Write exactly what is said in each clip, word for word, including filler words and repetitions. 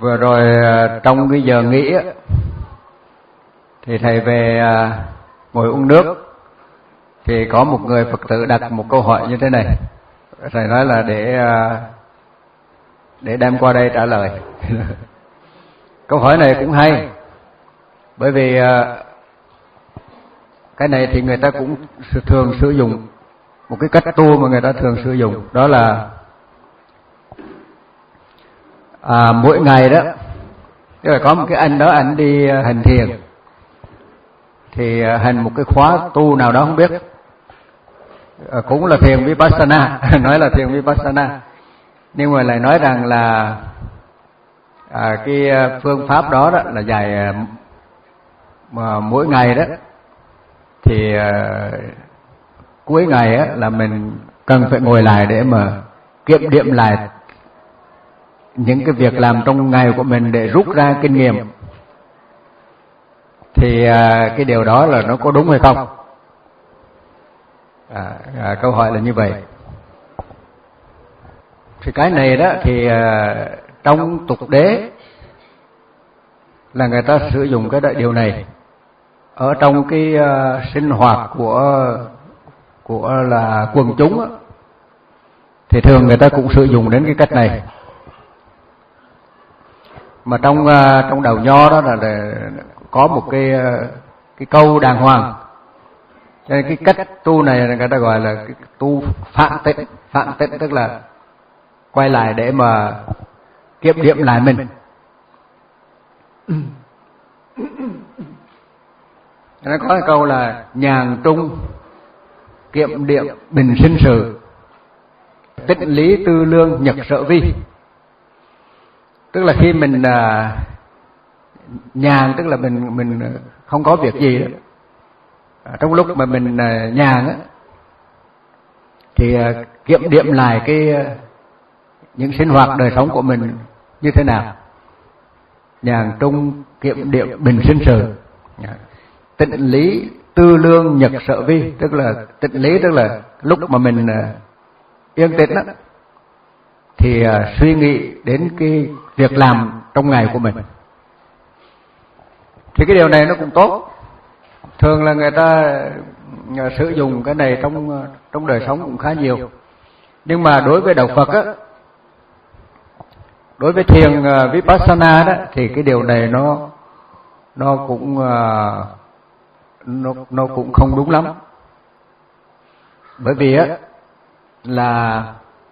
Vừa rồi trong cái giờ nghỉ thì thầy về ngồi uống nước, thì có một người Phật tử đặt một câu hỏi như thế này. Thầy nói là để để đem qua đây trả lời. Câu hỏi này cũng hay, bởi vì cái này thì người ta cũng thường sử dụng một cái cách tu mà người ta thường sử dụng, đó là à, mỗi ngày đó, tức là có một cái anh đó anh đi hành thiền, thì hành một cái khóa tu nào đó không biết, à, cũng là thiền Vipassana, nói là thiền Vipassana, nhưng mà lại nói rằng là à, cái phương pháp đó, đó là dài mà mỗi ngày đó thì à, cuối ngày á, là mình cần phải ngồi lại để mà kiểm điểm lại những cái việc làm trong ngày của mình để rút ra kinh nghiệm. Thì à, cái điều đó là nó có đúng hay không? À, à, câu hỏi là như vậy. Thì cái này đó thì à, trong tục đế là người ta sử dụng cái điều này ở trong cái uh, sinh hoạt của của là quần chúng á, thì thường người ta cũng sử dụng đến cái cách này. Mà trong uh, trong đầu nho đó là, là có một cái uh, cái câu đàng hoàng, cho nên cái cách tu này người ta gọi là cái tu phạn tịnh. Phạn tịnh tức là quay lại để mà kiểm điểm lại mình. Nó có cái câu là nhàn trung kiệm điểm bình sinh sự, tịnh lý tư lương nhật sở vi. Tức là khi mình à, nhàn, tức là mình mình không có việc gì đó. À, trong lúc mà mình à, nhàn á, thì à, kiểm điểm lại cái à, những sinh hoạt đời sống của mình như thế nào. Nhàn trung kiệm điểm bình sinh sự, tịnh lý tư lương nhật sở vi, tức là tịnh lý tức là lúc mà mình uh, yên tĩnh đó, thì uh, suy nghĩ đến cái việc làm trong ngày của mình. Thì cái điều này nó cũng tốt. Thường là người ta uh, sử dụng cái này trong uh, trong đời sống cũng khá nhiều. Nhưng mà đối với đạo Phật á, đối với thiền uh, Vipassana đó, thì cái điều này nó nó cũng uh, nó nó cũng không đúng lắm. Bởi vì á là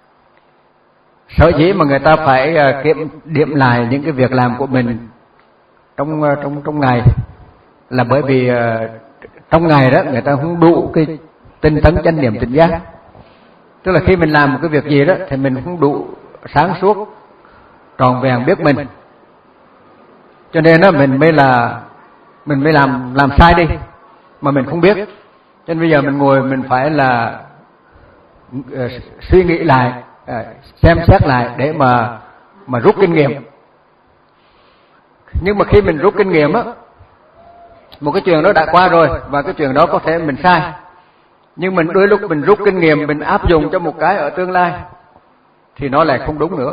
sở dĩ mà người ta phải uh, kiểm điểm lại những cái việc làm của mình trong uh, trong trong ngày là bởi vì uh, trong ngày đó người ta không đủ cái tinh tấn chánh niệm tỉnh giác. Tức là khi mình làm một cái việc gì đó thì mình không đủ sáng suốt tròn vẹn biết mình, cho nên đó mình mới là mình mới làm làm sai đi mà mình không biết. Cho nên bây giờ mình ngồi mình phải là uh, suy nghĩ lại, uh, xem xét lại để mà mà rút kinh nghiệm. Nhưng mà khi mình rút kinh nghiệm á, một cái chuyện đó đã qua rồi và cái chuyện đó có thể mình sai, nhưng mình đôi lúc mình rút kinh nghiệm mình áp dụng cho một cái ở tương lai thì nó lại không đúng nữa.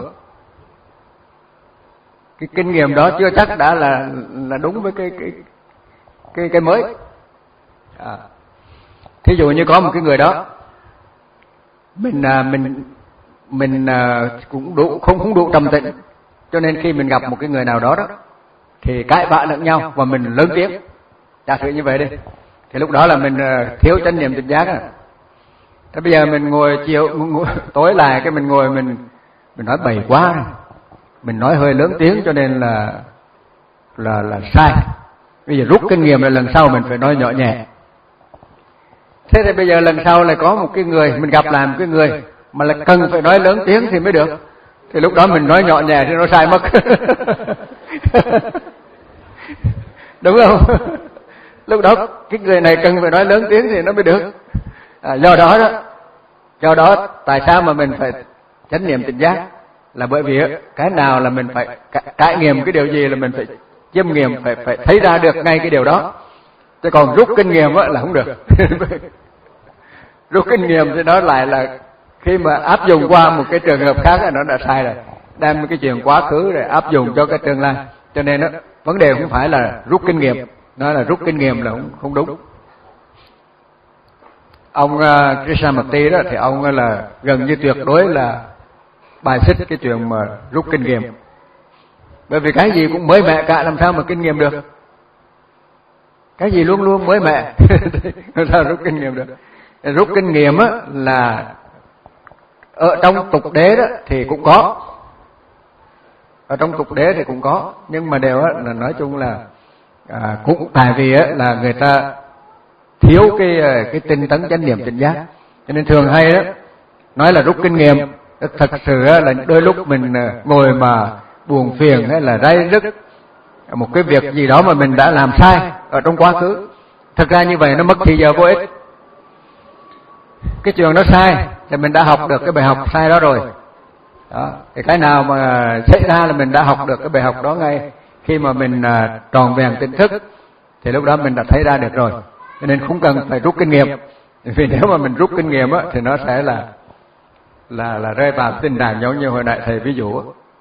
Cái kinh nghiệm đó chưa chắc đã là là đúng với cái cái cái cái mới. À, thí dụ như có một cái người đó, mình à, mình mình à, cũng đủ không không đủ trầm tĩnh, cho nên khi mình gặp một cái người nào đó đó thì cãi vã lẫn nhau và mình lớn tiếng, giả sử như vậy đi, thì lúc đó là mình à, thiếu chánh niệm tỉnh giác. À, thế bây giờ mình ngồi chiều ngồi, tối lại cái mình ngồi mình mình nói bậy quá, mình nói hơi lớn tiếng cho nên là là là sai. Bây giờ rút kinh nghiệm là lần sau mình phải nói nhỏ nhẹ. Thế thì bây giờ lần sau lại có một cái người mình gặp lại một cái người mà là cần phải nói lớn tiếng thì mới được, thì lúc đó mình nói nhỏ nhẹ thì nó sai mất. Đúng không? Lúc đó cái người này cần phải nói lớn tiếng thì nó mới được. À, do đó đó do đó tại sao mà mình phải chánh niệm tỉnh giác, là bởi vì cái nào là mình phải trải nghiệm cái điều gì là mình phải chiêm nghiệm, phải phải thấy ra được ngay cái điều đó. Chứ còn rút kinh nghiệm là không được. Rút kinh nghiệm thì nó lại là khi mà áp dụng qua một cái trường hợp khác là nó đã sai rồi. đem cái chuyện quá khứ để áp dụng cho cái tương lai. Cho nên đó, vấn đề không phải là rút kinh nghiệm, nói là rút kinh nghiệm là không, không đúng. Ông uh, Krishnamurti đó thì ông là gần như tuyệt đối là bài xích cái chuyện mà rút kinh nghiệm. Bởi vì cái gì cũng mới mẻ cả, làm sao mà kinh nghiệm được? Cái gì luôn luôn mới mẻ, làm sao rút kinh nghiệm được? Rút kinh nghiệm á là ở trong tục đế đó thì cũng có, ở trong tục đế thì cũng có, nhưng mà đều á là nói chung là à, cũng tại vì á là người ta thiếu cái cái tinh tấn chánh niệm tỉnh giác, cho nên thường hay đó nói là rút kinh nghiệm. Thật sự là đôi lúc mình ngồi mà buồn phiền hay là day dứt một cái việc gì đó mà mình đã làm sai ở trong quá khứ, thực ra như vậy nó mất thì giờ vô ích. Cái chuyện đó sai thì mình đã học được cái bài học sai đó rồi. Đó, thì cái nào mà xảy ra là mình đã học được cái bài học đó ngay khi mà mình tròn vẹn tỉnh thức, thì lúc đó mình đã thấy ra được rồi. Cho nên không cần phải rút kinh nghiệm, vì nếu mà mình rút kinh nghiệm á thì nó sẽ là là là rơi vào tình trạng giống như hồi nãy thầy ví dụ.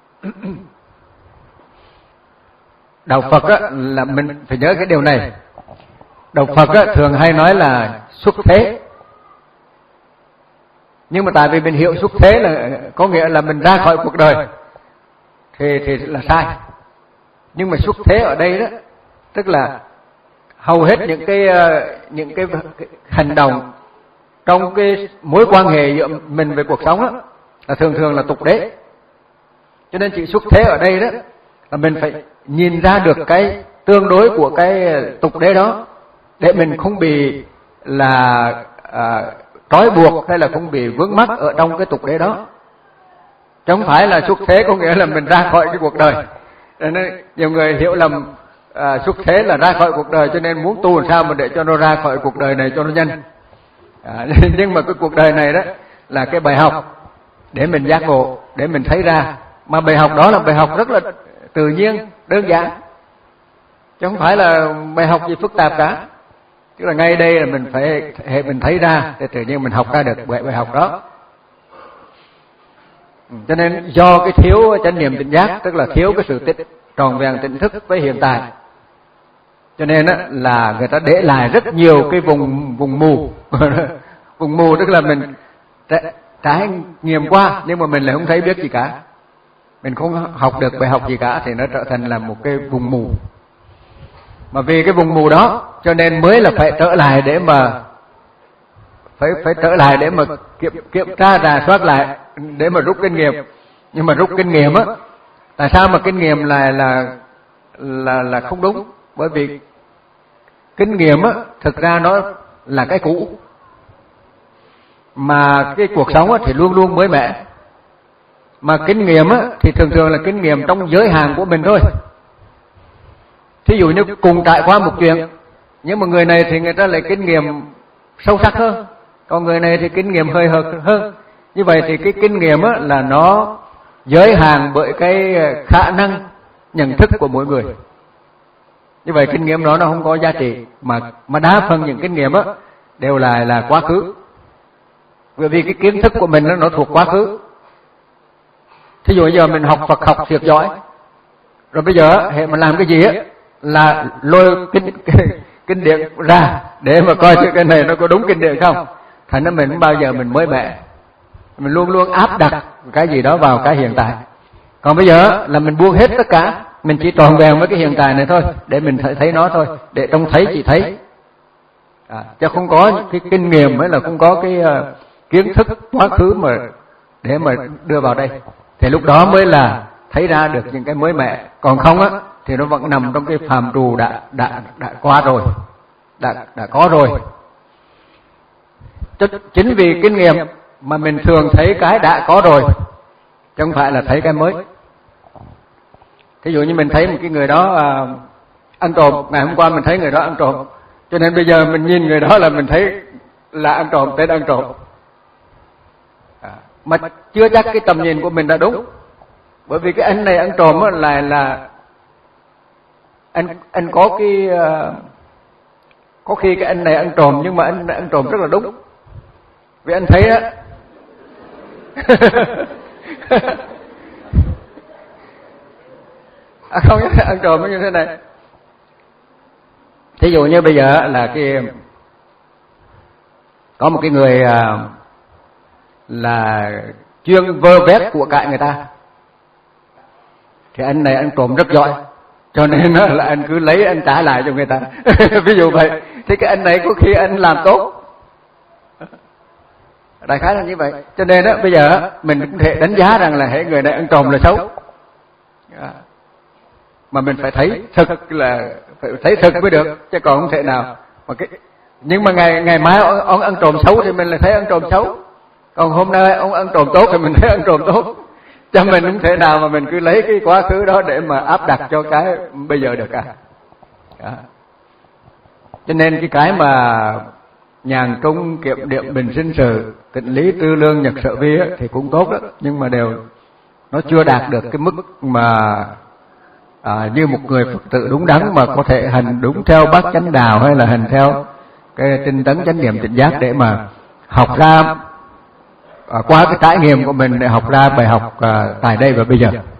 Đạo Phật á là mình phải nhớ cái điều này. Đạo Phật á thường hay nói là xuất thế, nhưng mà tại vì mình hiểu xuất thế là có nghĩa là mình ra khỏi cuộc đời thì thì là sai. Nhưng mà xuất thế ở đây đó tức là hầu hết những cái những cái, cái hành động trong cái mối quan hệ giữa mình với cuộc sống đó là thường thường là tục đế. Cho nên chỉ xuất thế ở đây đó là mình phải nhìn ra được cái tương đối của cái tục đế đó để mình không bị là à, trói buộc hay là không bị vướng mắc ở trong cái tục đế đó. Chứ không phải là xuất thế có nghĩa là mình ra khỏi cái cuộc đời. Nên nhiều người hiểu lầm à, xuất thế là ra khỏi cuộc đời, cho nên muốn tu làm sao mà để cho nó ra khỏi cuộc đời này cho nó nhanh. À, nhưng mà cái cuộc đời này đó là cái bài học để mình giác ngộ, để mình thấy ra. Mà bài học đó là bài học rất là tự nhiên, đơn giản, chứ không phải là bài học gì phức tạp cả. Tức là ngay đây là mình phải hệ mình thấy ra thì tự nhiên mình học ra được bài, bài học đó. Cho nên do cái thiếu chánh niệm tỉnh giác, tức là thiếu cái sự tích tròn vẹn tỉnh thức với hiện tại, cho nên á, là người ta để lại rất nhiều cái vùng vùng mù. Vùng mù tức là mình trải nghiệm qua nhưng mà mình lại không thấy biết gì cả, mình không học được bài học gì cả, thì nó trở thành là một cái vùng mù. Mà vì cái vùng mù đó cho nên mới là phải trở lại để mà phải phải trở lại để mà kiểm kiểm tra rà soát lại để mà rút kinh nghiệm. Nhưng mà rút kinh nghiệm á, tại sao mà kinh nghiệm là là là là không đúng? Bởi vì kinh nghiệm á thực ra nó là cái cũ, mà cái cuộc sống á thì luôn luôn mới mẻ. Mà kinh nghiệm á thì thường thường là kinh nghiệm trong giới hạn của mình thôi. Thí dụ như cùng trải qua một chuyện, nhưng mà người này thì người ta lại kinh nghiệm sâu sắc hơn, còn người này thì kinh nghiệm hơi hợt hơn. Như vậy thì cái kinh nghiệm á là nó giới hạn bởi cái khả năng nhận thức của mỗi người. Như vậy kinh nghiệm đó nó không có giá trị, mà mà đa phần những kinh nghiệm á đều là là quá khứ. Bởi vì cái kiến thức của mình nó, nó thuộc quá khứ. Thí dụ giờ mình học Phật học thiệt giỏi, rồi bây giờ hệ mà làm cái gì á là lôi kinh kinh điển ra để mà coi cái này nó có đúng kinh điển không. Thành ra mình không bao giờ mình mới mẻ, mình luôn luôn áp đặt cái gì đó vào cái hiện tại. Còn bây giờ là mình buông hết tất cả, mình chỉ tròn vẹn với cái hiện tại này thôi, để mình thấy, thấy nó thôi, để trông thấy chỉ thấy. À, chứ không có cái kinh nghiệm hay là không có cái uh, kiến thức quá khứ mà để mà đưa vào đây, thì lúc đó mới là thấy ra được những cái mới mẻ. Còn không á thì nó vẫn nằm trong cái phàm trù đã đã đã qua rồi, đã đã có rồi. Chính vì kinh nghiệm mà mình thường thấy cái đã có rồi, chứ không phải là thấy cái mới. Thí dụ như mình thấy một cái người đó à, ăn trộm, ngày hôm qua mình thấy người đó ăn trộm, cho nên bây giờ mình nhìn người đó là mình thấy là ăn trộm, tên ăn trộm. À, mà chưa chắc cái tầm nhìn của mình đã đúng, bởi vì cái anh này ăn trộm á là là anh anh có cái uh, có khi cái anh này ăn trộm nhưng mà anh ăn trộm rất là đúng, vì anh thấy á À, không, ăn trộm nó như thế này. Thí dụ như bây giờ là cái có một cái người à, là chuyên vơ vét của cải người ta, thì anh này anh trộm rất giỏi, cho nên là anh cứ lấy anh trả lại cho người ta. Ví dụ vậy, thì cái anh này có khi anh làm tốt, đại khái là như vậy. Cho nên đó, bây giờ mình cũng thể đánh giá rằng là hệ người này ăn trộm là xấu, mà mình phải thấy thực là phải thấy thực mới được, chứ còn không thể nào mà cái. Nhưng mà ngày ngày mai ông, ông ăn trộm xấu thì mình lại thấy ăn trộm xấu, còn hôm nay ông ăn trộm tốt thì mình thấy ăn trộm tốt. Cho mình không thể nào mà mình cứ lấy cái quá khứ đó để mà áp đặt cho cái bây giờ được cả. Đó. Cho nên cái cái mà nhàn trung kiệm điệm bình sinh sự, tịnh lý tư lương nhật sở vi ấy, thì cũng tốt đó, nhưng mà đều nó chưa đạt được cái mức mà à, như một người Phật tử đúng đắn mà có thể hành đúng theo bát chánh đạo, hay là hành theo cái tinh tấn chánh niệm tỉnh giác để mà học ra à, qua cái trải nghiệm của mình để học ra bài học à, tại đây và bây giờ.